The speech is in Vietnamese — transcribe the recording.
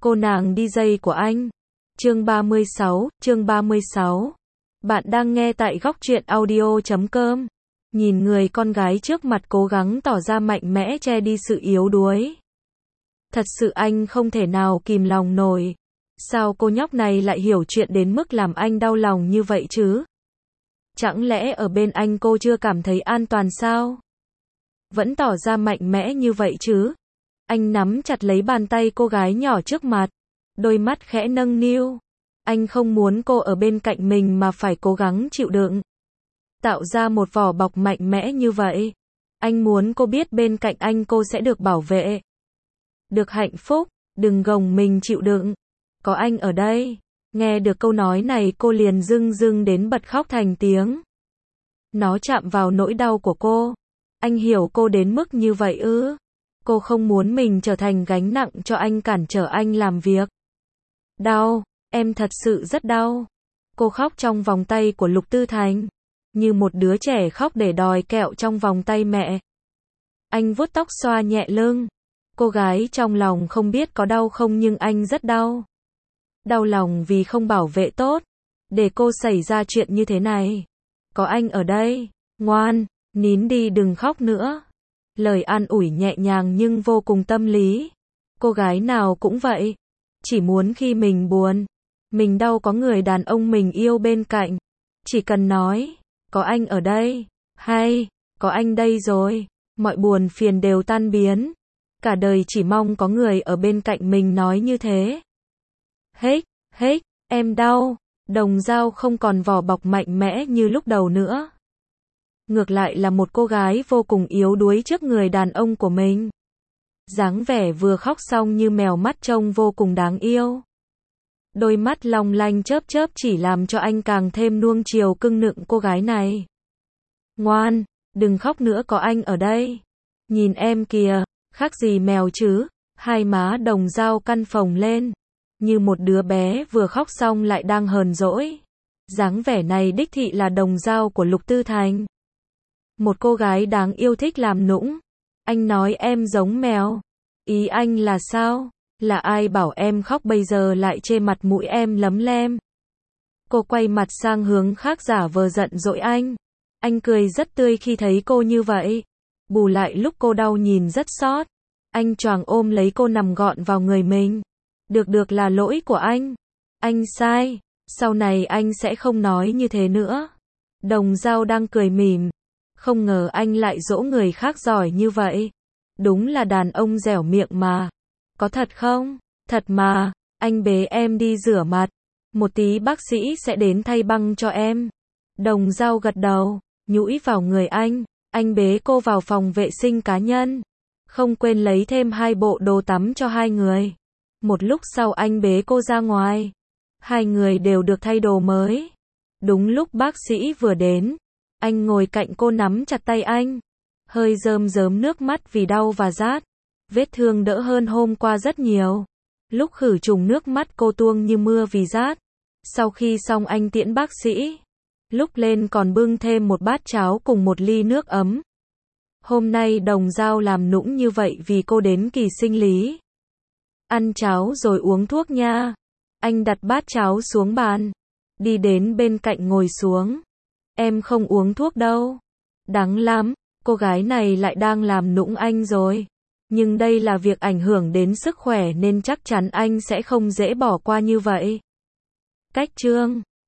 Cô nàng DJ của anh. Chương 36. Bạn đang nghe tại góc truyện audio.com. Nhìn người con gái trước mặt cố gắng tỏ ra mạnh mẽ che đi sự yếu đuối. Thật sự anh không thể nào kìm lòng nổi. Sao cô nhóc này lại hiểu chuyện đến mức làm anh đau lòng như vậy chứ? Chẳng lẽ ở bên anh cô chưa cảm thấy an toàn sao? Vẫn tỏ ra mạnh mẽ như vậy chứ? Anh nắm chặt lấy bàn tay cô gái nhỏ trước mặt, đôi mắt khẽ nâng niu. Anh không muốn cô ở bên cạnh mình mà phải cố gắng chịu đựng. Tạo ra một vỏ bọc mạnh mẽ như vậy. Anh muốn cô biết bên cạnh anh cô sẽ được bảo vệ, được hạnh phúc, đừng gồng mình chịu đựng. Có anh ở đây. Nghe được câu nói này cô liền rưng rưng đến bật khóc thành tiếng. Nó chạm vào nỗi đau của cô. Anh hiểu cô đến mức như vậy ư? Cô không muốn mình trở thành gánh nặng cho anh, cản trở anh làm việc. Đau, em thật sự rất đau. Cô khóc trong vòng tay của Lục Tư Thành, như một đứa trẻ khóc để đòi kẹo trong vòng tay mẹ. Anh vuốt tóc xoa nhẹ lưng. Cô gái trong lòng không biết có đau không nhưng anh rất đau. Đau lòng vì không bảo vệ tốt, để cô xảy ra chuyện như thế này. Có anh ở đây, ngoan, nín đi đừng khóc nữa. Lời an ủi nhẹ nhàng nhưng vô cùng tâm lý. Cô gái nào cũng vậy. Chỉ muốn khi mình buồn, mình đau có người đàn ông mình yêu bên cạnh. Chỉ cần nói, có anh ở đây, hay, có anh đây rồi, mọi buồn phiền đều tan biến. Cả đời chỉ mong có người ở bên cạnh mình nói như thế. Hết, em đau. Đồng Dao không còn vỏ bọc mạnh mẽ như lúc đầu nữa. Ngược lại là một cô gái vô cùng yếu đuối trước người đàn ông của mình. Dáng vẻ vừa khóc xong như mèo mắt trông vô cùng đáng yêu. Đôi mắt long lanh chớp chớp chỉ làm cho anh càng thêm nuông chiều cưng nựng cô gái này. Ngoan, đừng khóc nữa có anh ở đây. Nhìn em kìa, khác gì mèo chứ? Hai má Đồng Dao căng phồng lên, như một đứa bé vừa khóc xong lại đang hờn dỗi. Dáng vẻ này đích thị là Đồng Dao của Lục Tư Thành. Một cô gái đáng yêu thích làm nũng. Anh nói em giống mèo. Ý anh là sao? Là ai bảo em khóc bây giờ lại chê mặt mũi em lấm lem? Cô quay mặt sang hướng khác giả vờ giận dỗi anh. Anh cười rất tươi khi thấy cô như vậy. Bù lại lúc cô đau nhìn rất xót. Anh choàng ôm lấy cô nằm gọn vào người mình. Được là lỗi của anh. Anh sai. Sau này anh sẽ không nói như thế nữa. Đồng Dao đang cười mỉm. Không ngờ anh lại dỗ người khác giỏi như vậy. Đúng là đàn ông dẻo miệng mà. Có thật không? Thật mà. Anh bế em đi rửa mặt. Một tí bác sĩ sẽ đến thay băng cho em. Đồng Dao gật đầu, nhũi vào người anh. Anh bế cô vào phòng vệ sinh cá nhân. Không quên lấy thêm 2 bộ đồ tắm cho hai người. Một lúc sau anh bế cô ra ngoài. Hai người đều được thay đồ mới. Đúng lúc bác sĩ vừa đến, anh ngồi cạnh cô nắm chặt tay anh. Hơi rơm rớm nước mắt vì đau và rát. Vết thương đỡ hơn hôm qua rất nhiều. Lúc khử trùng nước mắt cô tuông như mưa vì rát. Sau khi xong anh tiễn bác sĩ. Lúc lên còn bưng thêm một bát cháo cùng một ly nước ấm. Hôm nay Đồng Dao làm nũng như vậy vì cô đến kỳ sinh lý. Ăn cháo rồi uống thuốc nha. Anh đặt bát cháo xuống bàn. Đi đến bên cạnh ngồi xuống. Em không uống thuốc đâu. Đắng lắm. Cô gái này lại đang làm nũng anh rồi. Nhưng đây là việc ảnh hưởng đến sức khỏe nên chắc chắn anh sẽ không dễ bỏ qua như vậy. Cách chương